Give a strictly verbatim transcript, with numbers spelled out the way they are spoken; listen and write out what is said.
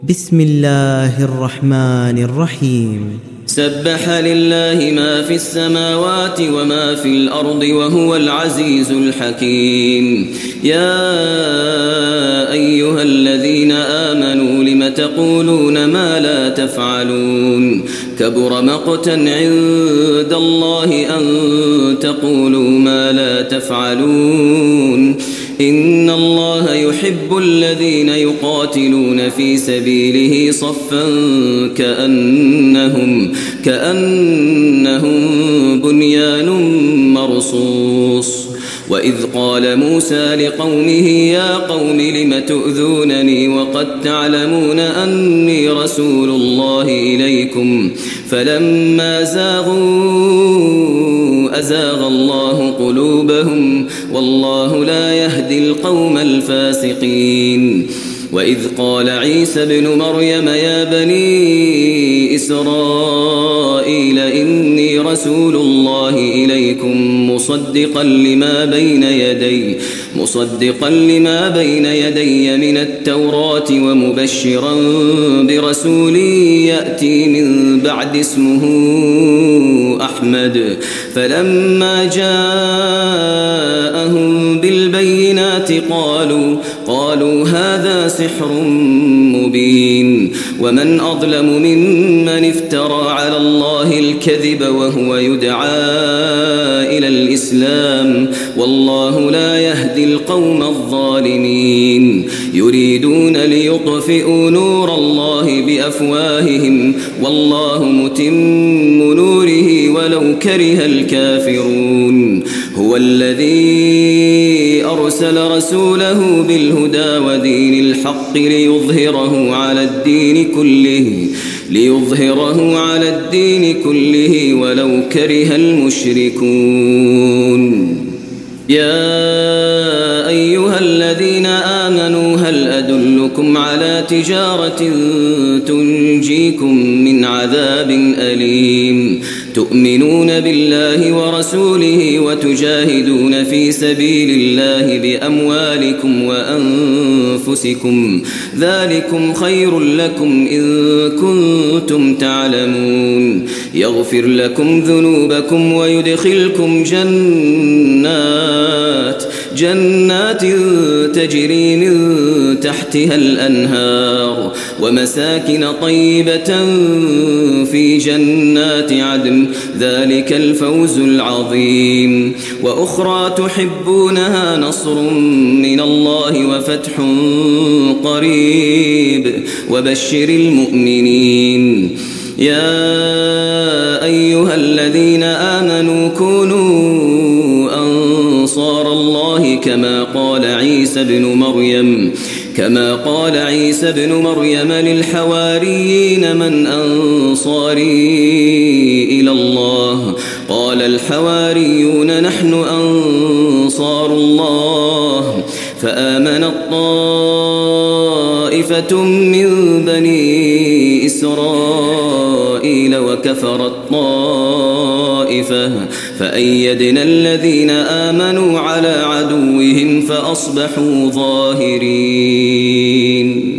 بسم الله الرحمن الرحيم. سبح لله ما في السماوات وما في الأرض وهو العزيز الحكيم. يا أيها الذين آمنوا لم تقولون ما لا تفعلون كبر مقتا عند الله أن تقولوا ما لا تفعلون إن الله يحب الذين يقاتلون في سبيله صفا كأنهم كأنهم بنيان مرصوص. وإذ قال موسى لقومه يا قوم لم تؤذونني وقد تعلمون أني رسول الله إليكم فلما زاغوا أزاغ الله قلوبهم والله لا يهدي القوم الفاسقين. وإذ قال عيسى ابن مريم يا بني إسرائيل إني رسول الله إليكم مصدقا لما بين يدي مصدقا لما بين يدي من التوراة ومبشرا برسول يأتي من بعد اسمه أحمد. فلما جاءهم بالبينات قالوا قالوا هذا سحر مبين. ومن أظلم ممن افترى على الله الكذب وهو يدعى إلى الإسلام والله لا يهدي القوم الظالمين. يريدون ليطفئوا نور الله بأفواههم والله متم نوره ولو كره الكافرون. هو الذي أرسل رسوله بالهدى ودين الحق ليظهره على الدين كله ليظهره على الدين كله ولو كره المشركون. يا أيها الذين آمنوا هل أدلكم على تجارة تنجيكم من عذاب أليم تؤمنون بالله ورسوله وتجاهدون في سبيل الله بأموالكم وأنفسكم ذلكم خير لكم إن كنتم تعلمون. يغفر لكم ذنوبكم ويدخلكم جنات جنات تجري من تحتها الأنهار ومساكن طيبة في جنات عدن ذلك الفوز العظيم. وأخرى تحبونها نصر من الله وفتح قريب وبشر المؤمنين. يا أيها الذين آمنوا كونوا أنصار الله كما قال عيسى ابن مريم كما قال عيسى ابن مريم للحواريين من أنصاري إلى الله قال الحواريون نحن أنصار الله فآمنت طائفة من بني إسرائيل وكفرت طائفة فأيدنا الذين آمنوا على عدوهم فأصبحوا ظاهرين.